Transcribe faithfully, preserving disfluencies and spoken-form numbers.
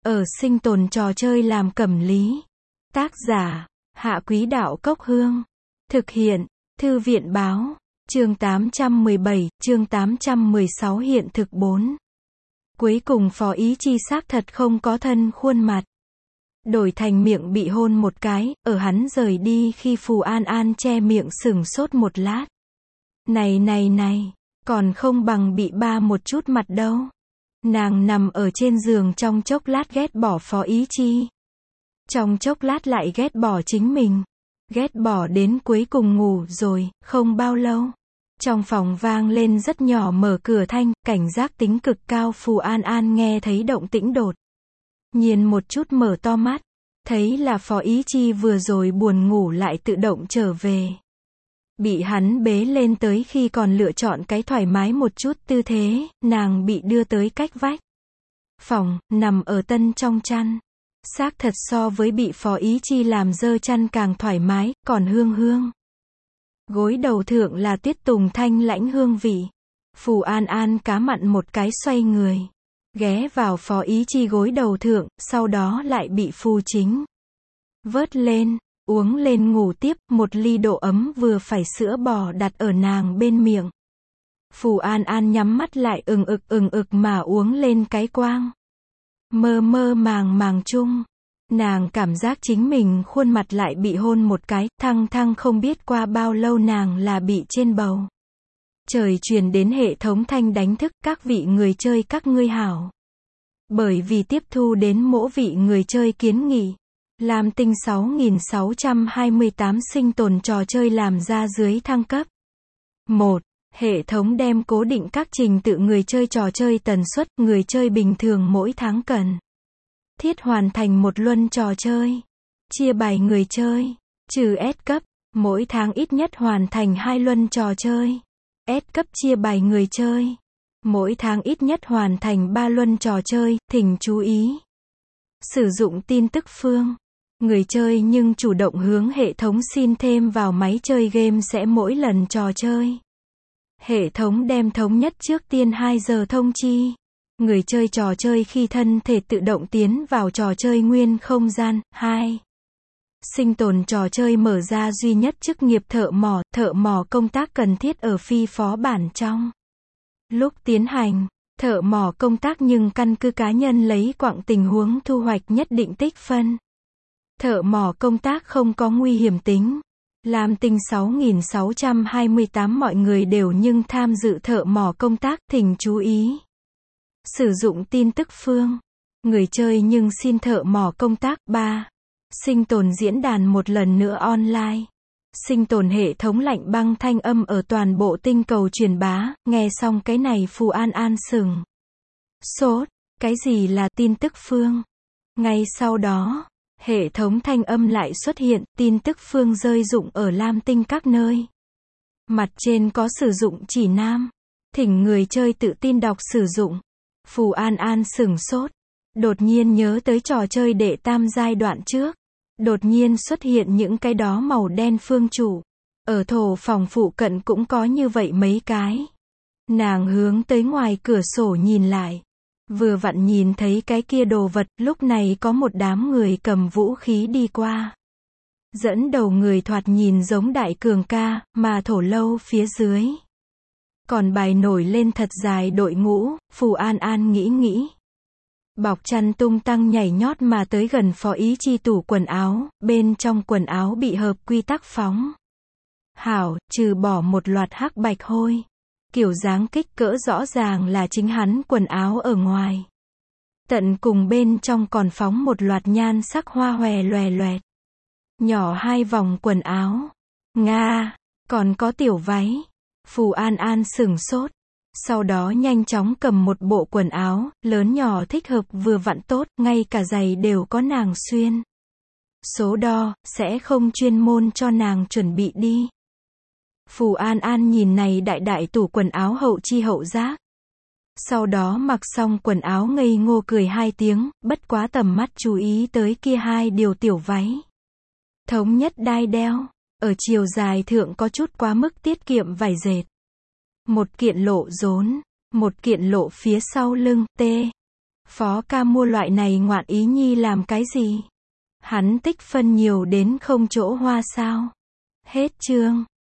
ở sinh tồn trò chơi làm cẩm lý. Tác giả, Hạ Quý Đạo Cốc Hương. Thực hiện, Thư viện Báo. Chương tám trăm mười bảy, chương tám trăm mười sáu hiện thực bốn. Cuối cùng Phó Ý Chi xác thật không có thân khuôn mặt. Đổi thành miệng bị hôn một cái, ở hắn rời đi khi Phù An An che miệng sửng sốt một lát. Này này này, còn không bằng bị ba một chút mặt đâu. Nàng nằm ở trên giường trong chốc lát ghét bỏ Phó Ý Chi. Trong chốc lát lại ghét bỏ chính mình. Ghét bỏ đến cuối cùng ngủ rồi, không bao lâu. Trong phòng vang lên rất nhỏ mở cửa thanh, cảnh giác tính cực cao. Phù An An nghe thấy động tĩnh đột nhiên một chút mở to mắt. Thấy là Phó Ý Chi vừa rồi buồn ngủ lại tự động trở về. Bị hắn bế lên tới khi còn lựa chọn cái thoải mái một chút tư thế, nàng bị đưa tới cách vách phòng, nằm ở tân trong chăn. Xác thật so với bị Phó Ý Chi làm dơ chăn càng thoải mái, còn hương hương. Gối đầu thượng là tiết tùng thanh lãnh hương vị. Phù An An cá mặn một cái xoay người. Ghé vào Phó Ý Chi gối đầu thượng, sau đó lại bị Phù Chính vớt lên, uống lên ngủ tiếp, một ly độ ấm vừa phải sữa bò đặt ở nàng bên miệng. Phù An An nhắm mắt lại ừng ực ừng ực mà uống lên cái quang. Mơ mơ màng màng chung, nàng cảm giác chính mình khuôn mặt lại bị hôn một cái, thăng thăng không biết qua bao lâu nàng là bị trên bầu trời truyền đến hệ thống thanh đánh thức, các vị người chơi các ngươi hảo. Bởi vì tiếp thu đến mỗi vị người chơi kiến nghị, Lam Tinh sáu nghìn sáu trăm hai mươi tám sinh tồn trò chơi làm ra dưới thăng cấp. một. Hệ thống đem cố định các trình tự người chơi trò chơi tần suất, người chơi bình thường mỗi tháng cần thiết hoàn thành một luân trò chơi. Chia bài người chơi, trừ S cấp, mỗi tháng ít nhất hoàn thành hai luân trò chơi. S cấp chia bài người chơi, mỗi tháng ít nhất hoàn thành ba luân trò chơi. Thỉnh chú ý, sử dụng tin tức phương. Người chơi nhưng chủ động hướng hệ thống xin thêm vào máy chơi game sẽ mỗi lần trò chơi. Hệ thống đem thống nhất trước tiên hai giờ thông chi. Người chơi trò chơi khi thân thể tự động tiến vào trò chơi nguyên không gian. hai. Sinh tồn trò chơi mở ra duy nhất chức nghiệp thợ mỏ, thợ mỏ công tác cần thiết ở phi phó bản trong lúc tiến hành thợ mỏ công tác nhưng căn cứ cá nhân lấy quặng tình huống thu hoạch nhất định tích phân. Thợ mỏ công tác không có nguy hiểm tính. Lam Tinh sáu nghìn sáu trăm hai mươi tám mọi người đều nhưng tham dự thợ mỏ công tác, thỉnh chú ý. Sử dụng tin tức phương. Người chơi nhưng xin thợ mỏ công tác. ba. Sinh tồn diễn đàn một lần nữa online. Sinh tồn hệ thống lạnh băng thanh âm ở toàn bộ tinh cầu truyền bá, nghe xong cái này Phù An An sửng sốt, cái gì là tin tức phương? Ngay sau đó, hệ thống thanh âm lại xuất hiện, tin tức phương rơi rụng ở Lam Tinh các nơi. Mặt trên có sử dụng chỉ nam. Thỉnh người chơi tự tin đọc sử dụng. Phù An An sửng sốt. Đột nhiên nhớ tới trò chơi đệ tam giai đoạn trước. Đột nhiên xuất hiện những cái đó màu đen phương chủ. Ở thổ phòng phụ cận cũng có như vậy mấy cái. Nàng hướng tới ngoài cửa sổ nhìn lại. Vừa vặn nhìn thấy cái kia đồ vật, lúc này có một đám người cầm vũ khí đi qua. Dẫn đầu người thoạt nhìn giống đại cường ca, mà thổ lâu phía dưới. Còn bài nổi lên thật dài đội ngũ. Phù An An nghĩ nghĩ. Bọc chăn tung tăng nhảy nhót mà tới gần Phó Ý Chi tủ quần áo, bên trong quần áo bị hợp quy tắc phóng hảo, trừ bỏ một loạt hắc bạch hôi. Kiểu dáng kích cỡ rõ ràng là chính hắn quần áo ở ngoài. Tận cùng bên trong còn phóng một loạt nhan sắc hoa hòe loè loẹt. Nhỏ hai vòng quần áo. Nga, còn có tiểu váy. Phù An An sửng sốt. Sau đó nhanh chóng cầm một bộ quần áo, lớn nhỏ thích hợp vừa vặn tốt, ngay cả giày đều có nàng xuyên. Số đo, sẽ không chuyên môn cho nàng chuẩn bị đi. Phù An An nhìn này đại đại tủ quần áo hậu chi hậu giác. Sau đó mặc xong quần áo ngây ngô cười hai tiếng, bất quá tầm mắt chú ý tới kia hai điều tiểu váy. Thống nhất đai đeo, ở chiều dài thượng có chút quá mức tiết kiệm vải dệt. Một kiện lộ rốn, một kiện lộ phía sau lưng, t. Phó ca mua loại này ngoạn ý nhi làm cái gì? Hắn tích phân nhiều đến không chỗ hoa sao? Hết chương.